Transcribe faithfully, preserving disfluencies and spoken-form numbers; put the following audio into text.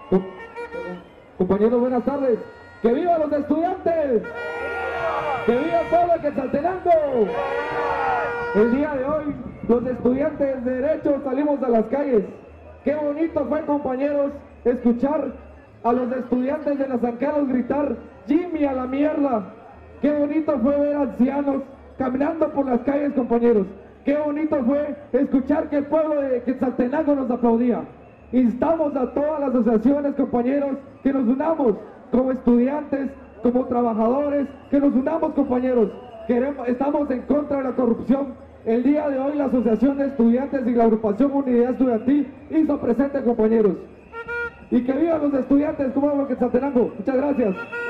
Com- Compañeros, buenas tardes. ¡Que vivan los estudiantes! ¡Que viva el pueblo de Quetzaltenango! El día de hoy, los estudiantes de Derecho salimos a las calles. Qué bonito fue, compañeros, escuchar a los estudiantes de la San Carlos gritar "Jimmy a la mierda". Qué bonito fue ver ancianos caminando por las calles, compañeros. Qué bonito fue escuchar que el pueblo de Quetzaltenango nos aplaudía. Instamos a todas las asociaciones, compañeros, que nos unamos como estudiantes, como trabajadores, que nos unamos, compañeros. Queremos, estamos en contra de la corrupción. El día de hoy la Asociación de Estudiantes y la Agrupación Unidad Estudiantil hizo presente, compañeros. Y que vivan los estudiantes como Quetzaltenango. Muchas gracias.